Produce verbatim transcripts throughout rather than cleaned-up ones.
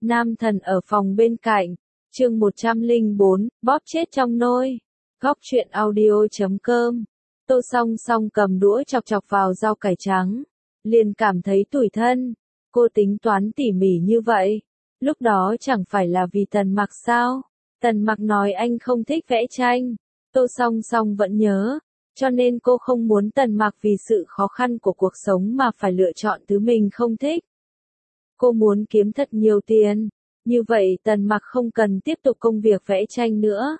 Nam thần ở phòng bên cạnh, chương một trăm lẻ bốn, bóp chết trong nôi. Góc truyện audio chấm com. Tô Song Song cầm đũa chọc chọc vào rau cải trắng, liền cảm thấy tủi thân. Cô tính toán tỉ mỉ như vậy, lúc đó chẳng phải là vì Tần Mặc sao? Tần Mặc nói anh không thích vẽ tranh, Tô Song Song vẫn nhớ, cho nên cô không muốn Tần Mặc vì sự khó khăn của cuộc sống mà phải lựa chọn thứ mình không thích. Cô muốn kiếm thật nhiều tiền, như vậy Tần Mặc không cần tiếp tục công việc vẽ tranh nữa.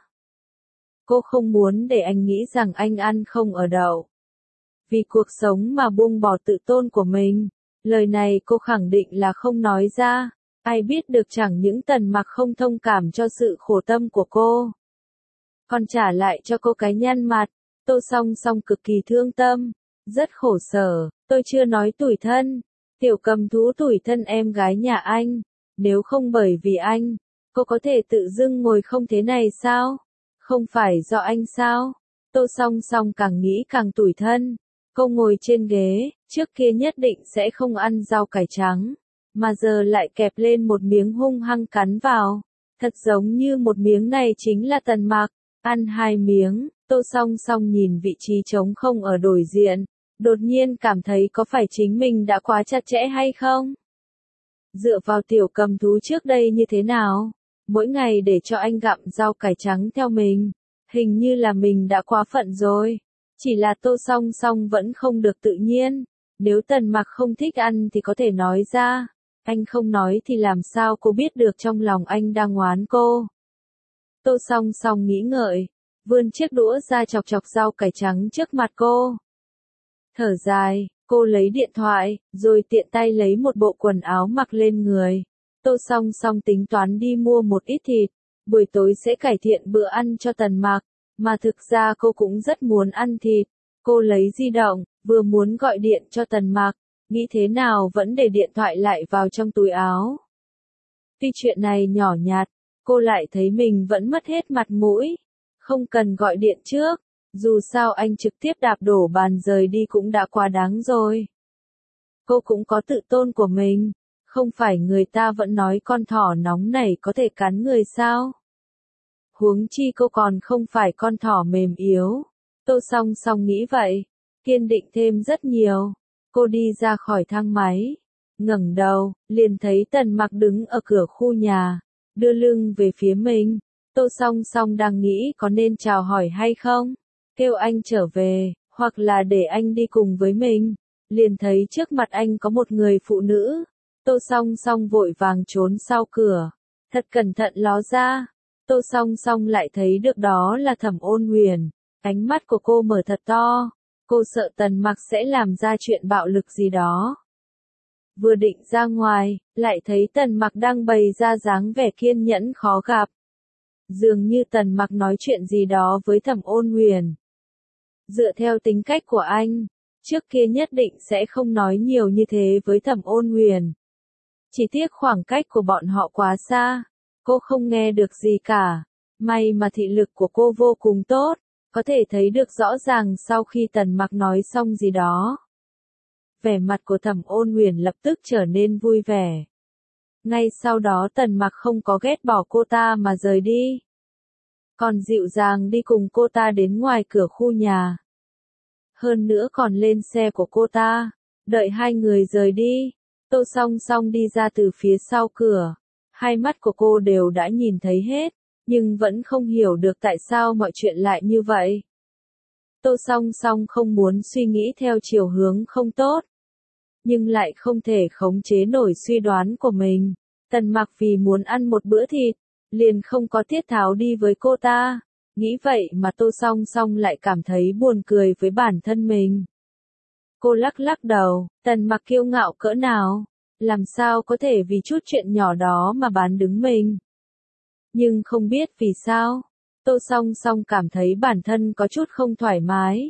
Cô không muốn để anh nghĩ rằng anh ăn không ở đậu. Vì cuộc sống mà buông bỏ tự tôn của mình, lời này cô khẳng định là không nói ra, ai biết được chẳng những Tần Mặc không thông cảm cho sự khổ tâm của cô, còn trả lại cho cô cái nhăn mặt. Tô Song Song cực kỳ thương tâm, rất khổ sở, tôi chưa nói tủi thân, Tiểu Cầm Thú tủi thân em gái nhà anh, nếu không bởi vì anh, cô có thể tự dưng ngồi không thế này sao? Không phải do anh sao? Tô Song Song càng nghĩ càng tủi thân, cô ngồi trên ghế, trước kia nhất định sẽ không ăn rau cải trắng, mà giờ lại kẹp lên một miếng hung hăng cắn vào, thật giống như một miếng này chính là Tần Mặc. Ăn hai miếng, Tô Song Song nhìn vị trí trống không ở đối diện, đột nhiên cảm thấy có phải chính mình đã quá chặt chẽ hay không? Dựa vào Tiểu Cầm Thú trước đây như thế nào? Mỗi ngày để cho anh gặm rau cải trắng theo mình, hình như là mình đã quá phận rồi. Chỉ là Tô Song Song vẫn không được tự nhiên, nếu Tần Mặc không thích ăn thì có thể nói ra, anh không nói thì làm sao cô biết được trong lòng anh đang oán cô. Tô Song Song nghĩ ngợi, vươn chiếc đũa ra chọc chọc rau cải trắng trước mặt cô. Thở dài, cô lấy điện thoại, rồi tiện tay lấy một bộ quần áo mặc lên người. Tô Song Song tính toán đi mua một ít thịt, buổi tối sẽ cải thiện bữa ăn cho Tần Mặc, mà thực ra cô cũng rất muốn ăn thịt. Cô lấy di động, vừa muốn gọi điện cho Tần Mặc, nghĩ thế nào vẫn để điện thoại lại vào trong túi áo. Tuy chuyện này nhỏ nhặt, cô lại thấy mình vẫn mất hết mặt mũi. Không cần gọi điện trước, dù sao anh trực tiếp đạp đổ bàn rời đi cũng đã quá đáng rồi. Cô cũng có tự tôn của mình, không phải người ta vẫn nói con thỏ nóng này có thể cắn người sao? Huống chi cô còn không phải con thỏ mềm yếu. Tô Song Song nghĩ vậy, kiên định thêm rất nhiều. Cô đi ra khỏi thang máy, ngẩng đầu, liền thấy Tần Mặc đứng ở cửa khu nhà, đưa lưng về phía mình. Tô Song Song đang nghĩ có nên chào hỏi hay không, kêu anh trở về, hoặc là để anh đi cùng với mình. Liền thấy trước mặt anh có một người phụ nữ. Tô Song Song vội vàng trốn sau cửa, thật cẩn thận ló ra. Tô Song Song lại thấy được đó là Thẩm Ôn Huyền. Ánh mắt của cô mở thật to, cô sợ Tần Mặc sẽ làm ra chuyện bạo lực gì đó. Vừa định ra ngoài, lại thấy Tần Mặc đang bày ra dáng vẻ kiên nhẫn khó gặp. Dường như Tần Mặc nói chuyện gì đó với Thẩm Ôn Huyền. Dựa theo tính cách của anh, trước kia nhất định sẽ không nói nhiều như thế với Thẩm Ôn Huyền. Chỉ tiếc khoảng cách của bọn họ quá xa, cô không nghe được gì cả. May mà thị lực của cô vô cùng tốt, có thể thấy được rõ ràng sau khi Tần Mặc nói xong gì đó. Vẻ mặt của Thẩm Ôn Huyền lập tức trở nên vui vẻ. Ngay sau đó Tần Mặc không có ghét bỏ cô ta mà rời đi, còn dịu dàng đi cùng cô ta đến ngoài cửa khu nhà. Hơn nữa còn lên xe của cô ta, đợi hai người rời đi. Tô Song Song đi ra từ phía sau cửa, hai mắt của cô đều đã nhìn thấy hết, nhưng vẫn không hiểu được tại sao mọi chuyện lại như vậy. Tô Song Song không muốn suy nghĩ theo chiều hướng không tốt, nhưng lại không thể khống chế nổi suy đoán của mình. Tần Mặc vì muốn ăn một bữa thịt, liền không có tiết tháo đi với cô ta. Nghĩ vậy mà Tô Song Song lại cảm thấy buồn cười với bản thân mình. Cô lắc lắc đầu, Tần Mặc kiêu ngạo cỡ nào, làm sao có thể vì chút chuyện nhỏ đó mà bán đứng mình. Nhưng không biết vì sao, Tô Song Song cảm thấy bản thân có chút không thoải mái.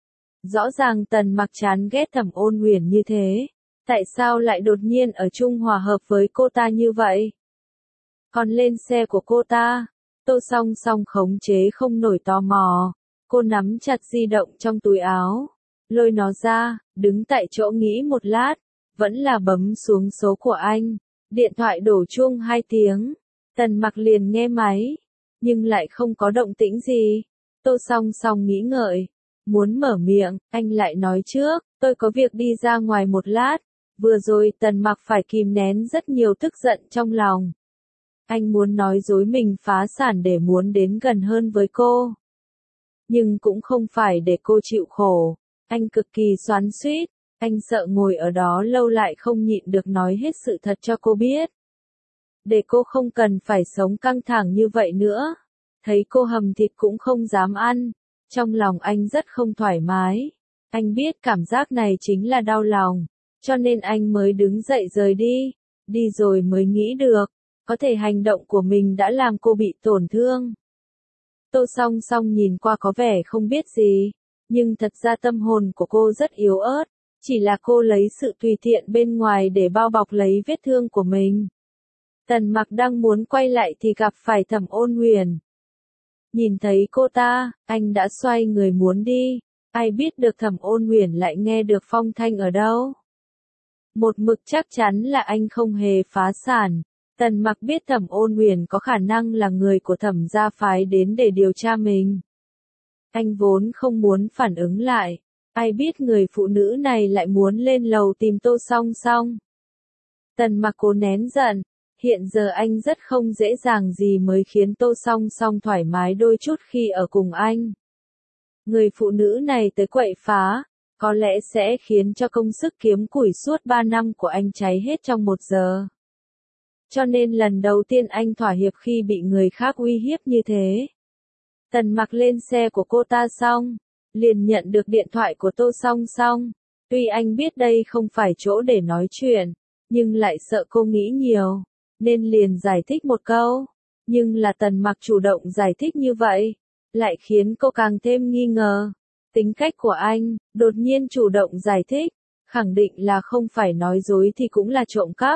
Rõ ràng Tần Mặc chán ghét Thẩm Ôn Huyền như thế, tại sao lại đột nhiên ở chung hòa hợp với cô ta như vậy? Còn lên xe của cô ta, Tô Song Song khống chế không nổi tò mò, cô nắm chặt di động trong túi áo, lôi nó ra, đứng tại chỗ nghĩ một lát, vẫn là bấm xuống số của anh, Điện thoại đổ chuông hai tiếng. Tần Mặc liền nghe máy. Nhưng lại không có động tĩnh gì. Tô Song Song nghĩ ngợi. Muốn mở miệng, anh lại nói trước, tôi có việc đi ra ngoài một lát. Vừa rồi Tần Mặc phải kìm nén rất nhiều tức giận trong lòng. Anh muốn nói dối mình phá sản để muốn đến gần hơn với cô. Nhưng cũng không phải để cô chịu khổ. Anh cực kỳ xoắn xuýt. Anh sợ ngồi ở đó lâu lại không nhịn được nói hết sự thật cho cô biết. Để cô không cần phải sống căng thẳng như vậy nữa. Thấy cô hầm thịt cũng không dám ăn. Trong lòng anh rất không thoải mái. Anh biết cảm giác này chính là đau lòng. Cho nên anh mới đứng dậy rời đi. Đi rồi mới nghĩ được. Có thể hành động của mình đã làm cô bị tổn thương. Tô Song Song nhìn qua có vẻ không biết gì. Nhưng thật ra tâm hồn của cô rất yếu ớt. Chỉ là cô lấy sự tùy tiện bên ngoài để bao bọc lấy vết thương của mình. Tần Mặc đang muốn quay lại thì gặp phải Thẩm Ôn Huyền. Nhìn thấy cô ta, anh đã xoay người muốn đi. Ai biết được Thẩm Ôn Huyền lại nghe được phong thanh ở đâu. Một mực chắc chắn là anh không hề phá sản. Tần Mặc biết Thẩm Ôn Huyền có khả năng là người của Thẩm gia phái đến để điều tra mình. Anh vốn không muốn phản ứng lại. Ai biết người phụ nữ này lại muốn lên lầu tìm Tô Song Song. Tần Mặc cố nén giận. Hiện giờ anh rất không dễ dàng gì mới khiến Tô Song Song thoải mái đôi chút khi ở cùng anh. Người phụ nữ này tới quậy phá, có lẽ sẽ khiến cho công sức kiếm củi suốt ba năm của anh cháy hết trong một giờ. Cho nên lần đầu tiên anh thỏa hiệp khi bị người khác uy hiếp như thế. Tần Mặc lên xe của cô ta xong, liền nhận được điện thoại của Tô Song Song. Tuy anh biết đây không phải chỗ để nói chuyện, nhưng lại sợ cô nghĩ nhiều, nên liền giải thích một câu. Nhưng là Tần Mặc chủ động giải thích như vậy, lại khiến cô càng thêm nghi ngờ. Tính cách của anh, đột nhiên chủ động giải thích, khẳng định là không phải nói dối thì cũng là trộm cắp.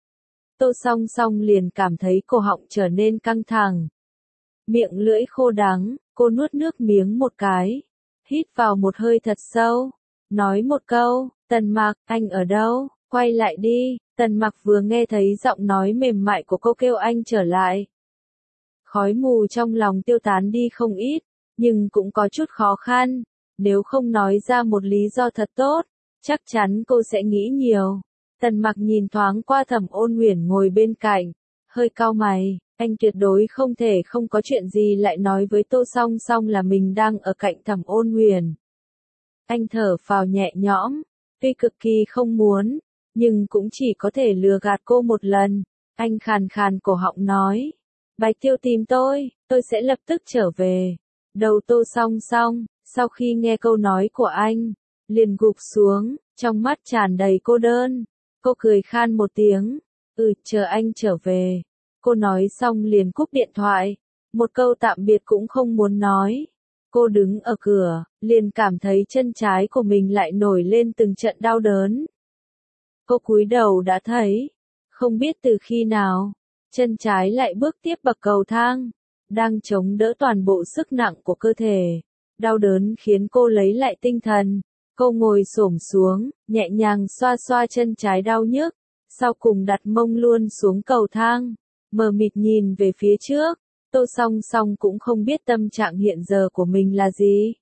Tô Song Song liền cảm thấy cổ họng trở nên căng thẳng. Miệng lưỡi khô đắng, cô nuốt nước miếng một cái. Hít vào một hơi thật sâu. Nói một câu, Tần Mặc, anh ở đâu, quay lại đi. Tần Mặc vừa nghe thấy giọng nói mềm mại của cô kêu anh trở lại. Khói mù trong lòng tiêu tán đi không ít, nhưng cũng có chút khó khăn. Nếu không nói ra một lý do thật tốt, chắc chắn cô sẽ nghĩ nhiều. Tần Mặc nhìn thoáng qua Thẩm Ôn Huyền ngồi bên cạnh, hơi cau mày, anh tuyệt đối không thể không có chuyện gì lại nói với Tô Song Song là mình đang ở cạnh Thẩm Ôn Huyền. Anh thở phào nhẹ nhõm, tuy cực kỳ không muốn, nhưng cũng chỉ có thể lừa gạt cô một lần. Anh khàn khàn cổ họng nói, Bạch Tiêu tìm tôi, tôi sẽ lập tức trở về. Đầu Tô Song Song, sau khi nghe câu nói của anh, liền gục xuống, trong mắt tràn đầy cô đơn. Cô cười khan một tiếng, ừ, chờ anh trở về. Cô nói xong liền cúp điện thoại, một câu tạm biệt cũng không muốn nói. Cô đứng ở cửa, liền cảm thấy chân trái của mình lại nổi lên từng trận đau đớn. Cô cúi đầu đã thấy, không biết từ khi nào, chân trái lại bước tiếp bậc cầu thang, đang chống đỡ toàn bộ sức nặng của cơ thể. Đau đớn khiến cô lấy lại tinh thần. Cô ngồi xổm xuống, nhẹ nhàng xoa xoa chân trái đau nhức, sau cùng đặt mông luôn xuống cầu thang, mờ mịt nhìn về phía trước. Tô Song Song cũng không biết tâm trạng hiện giờ của mình là gì.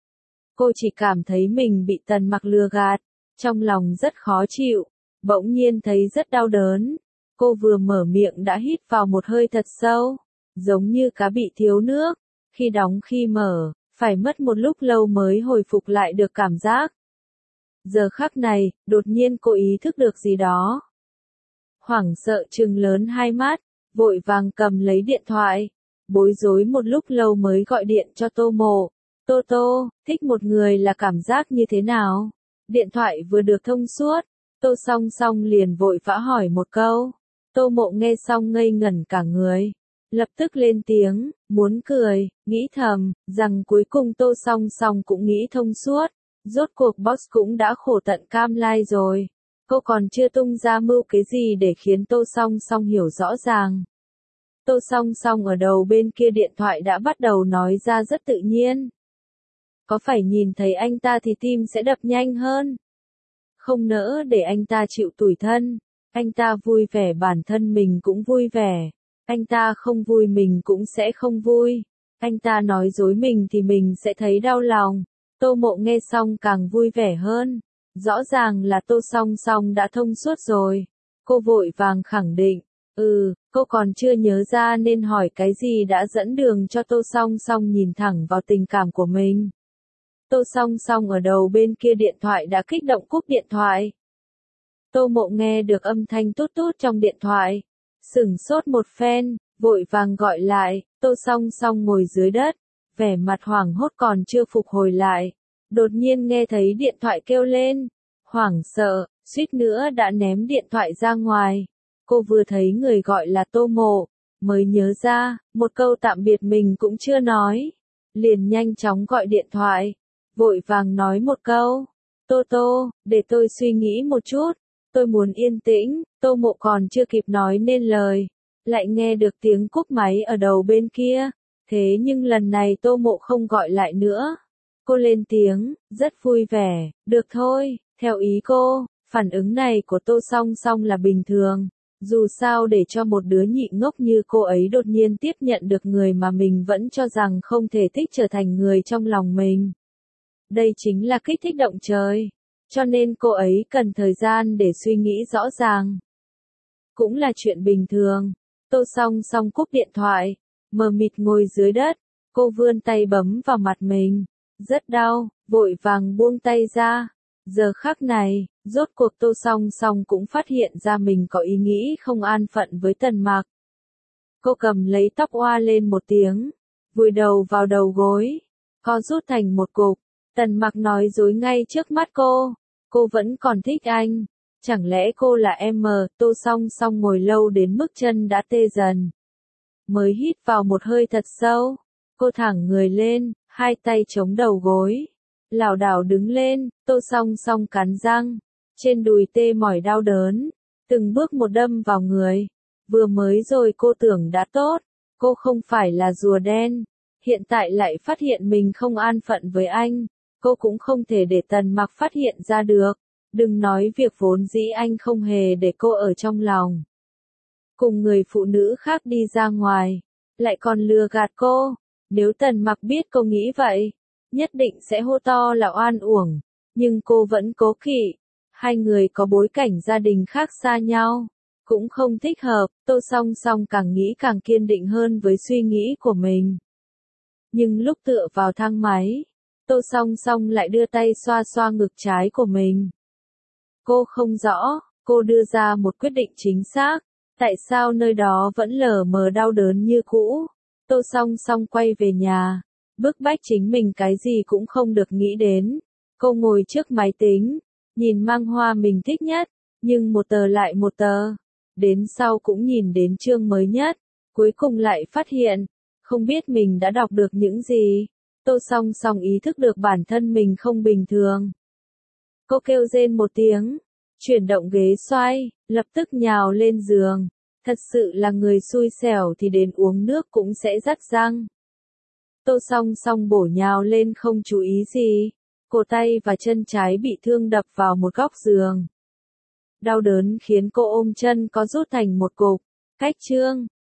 Cô chỉ cảm thấy mình bị Tần Mặc lừa gạt, trong lòng rất khó chịu, bỗng nhiên thấy rất đau đớn. Cô vừa mở miệng đã hít vào một hơi thật sâu, giống như cá bị thiếu nước, khi đóng khi mở, phải mất một lúc lâu mới hồi phục lại được cảm giác. Giờ khắc này, đột nhiên cô ý thức được gì đó. Hoảng sợ trừng lớn hai mắt, vội vàng cầm lấy điện thoại, bối rối một lúc lâu mới gọi điện cho Tô Mộ. Tô Tô, thích một người là cảm giác như thế nào? Điện thoại vừa được thông suốt, Tô Song Song liền vội vã hỏi một câu. Tô Mộ nghe xong ngây ngẩn cả người, lập tức lên tiếng, muốn cười, nghĩ thầm, rằng cuối cùng Tô Song Song cũng nghĩ thông suốt. Rốt cuộc boss cũng đã khổ tận cam lai rồi. Cô còn chưa tung ra mưu cái gì để khiến Tô Song Song hiểu rõ ràng. Tô Song Song ở đầu bên kia điện thoại đã bắt đầu nói ra rất tự nhiên. Có phải nhìn thấy anh ta thì tim sẽ đập nhanh hơn? Không nỡ để anh ta chịu tủi thân. Anh ta vui vẻ bản thân mình cũng vui vẻ. Anh ta không vui mình cũng sẽ không vui. Anh ta nói dối mình thì mình sẽ thấy đau lòng. Tô Mộ nghe xong càng vui vẻ hơn. Rõ ràng là Tô Song Song đã thông suốt rồi. Cô vội vàng khẳng định. Ừ, cô còn chưa nhớ ra nên hỏi cái gì đã dẫn đường cho Tô Song Song nhìn thẳng vào tình cảm của mình. Tô Song Song ở đầu bên kia điện thoại đã kích động cúp điện thoại. Tô Mộ nghe được âm thanh tút tút trong điện thoại. Sửng sốt một phen, vội vàng gọi lại, Tô Song Song ngồi dưới đất, vẻ mặt hoảng hốt còn chưa phục hồi lại. Đột nhiên nghe thấy điện thoại kêu lên, hoảng sợ, suýt nữa đã ném điện thoại ra ngoài. Cô vừa thấy người gọi là Tô Mộ, mới nhớ ra, một câu tạm biệt mình cũng chưa nói. Liền nhanh chóng gọi điện thoại, vội vàng nói một câu, Tô Tô, để tôi suy nghĩ một chút, tôi muốn yên tĩnh. Tô Mộ còn chưa kịp nói nên lời, lại nghe được tiếng cúp máy ở đầu bên kia. Thế nhưng lần này Tô Mộ không gọi lại nữa. Cô lên tiếng, rất vui vẻ, được thôi, theo ý cô. Phản ứng này của Tô Song Song là bình thường. Dù sao để cho một đứa nhị ngốc như cô ấy đột nhiên tiếp nhận được người mà mình vẫn cho rằng không thể thích trở thành người trong lòng mình. Đây chính là kích thích động trời. Cho nên cô ấy cần thời gian để suy nghĩ rõ ràng. Cũng là chuyện bình thường. Tô Song Song cúp điện thoại, mờ mịt ngồi dưới đất. Cô vươn tay bấm vào mặt mình. Rất đau, vội vàng buông tay ra. Giờ khắc này, rốt cuộc Tô Song Song cũng phát hiện ra mình có ý nghĩ không an phận với Tần Mặc. Cô cầm lấy tóc oa lên một tiếng, vùi đầu vào đầu gối, co rút thành một cục. Tần Mặc nói dối ngay trước mắt cô, cô vẫn còn thích anh. Chẳng lẽ cô là em? Tô Song Song ngồi lâu đến mức chân đã tê dần. Mới hít vào một hơi thật sâu, cô thẳng người lên, hai tay chống đầu gối. Lảo đảo đứng lên, Tô Song Song cắn răng, trên đùi tê mỏi đau đớn, từng bước một đâm vào người. Vừa mới rồi cô tưởng đã tốt, cô không phải là rùa đen, hiện tại lại phát hiện mình không an phận với anh, cô cũng không thể để Tần Mặc phát hiện ra được, đừng nói việc vốn dĩ anh không hề để cô ở trong lòng. Cùng người phụ nữ khác đi ra ngoài, lại còn lừa gạt cô, nếu Tần Mặc biết cô nghĩ vậy, nhất định sẽ hô to là oan uổng, nhưng cô vẫn cố kỵ. Hai người có bối cảnh gia đình khác xa nhau, cũng không thích hợp. Tô Song Song càng nghĩ càng kiên định hơn với suy nghĩ của mình. Nhưng lúc tựa vào thang máy, Tô Song Song lại đưa tay xoa xoa ngực trái của mình. Cô không rõ, cô đưa ra một quyết định chính xác, tại sao nơi đó vẫn lờ mờ đau đớn như cũ. Tô Song Song quay về nhà, bức bách chính mình cái gì cũng không được nghĩ đến. Cô ngồi trước máy tính, nhìn mang hoa mình thích nhất, nhưng một tờ lại một tờ. Đến sau cũng nhìn đến chương mới nhất, cuối cùng lại phát hiện, không biết mình đã đọc được những gì. Tô Song Song ý thức được bản thân mình không bình thường. Cô kêu rên một tiếng, chuyển động ghế xoay, lập tức nhào lên giường. Thật sự là người xui xẻo thì đến uống nước cũng sẽ rắt răng. Tô Song Song bổ nhào lên không chú ý gì. Cổ tay và chân trái bị thương đập vào một góc giường. Đau đớn khiến cô ôm chân có rút thành một cục. Cách chương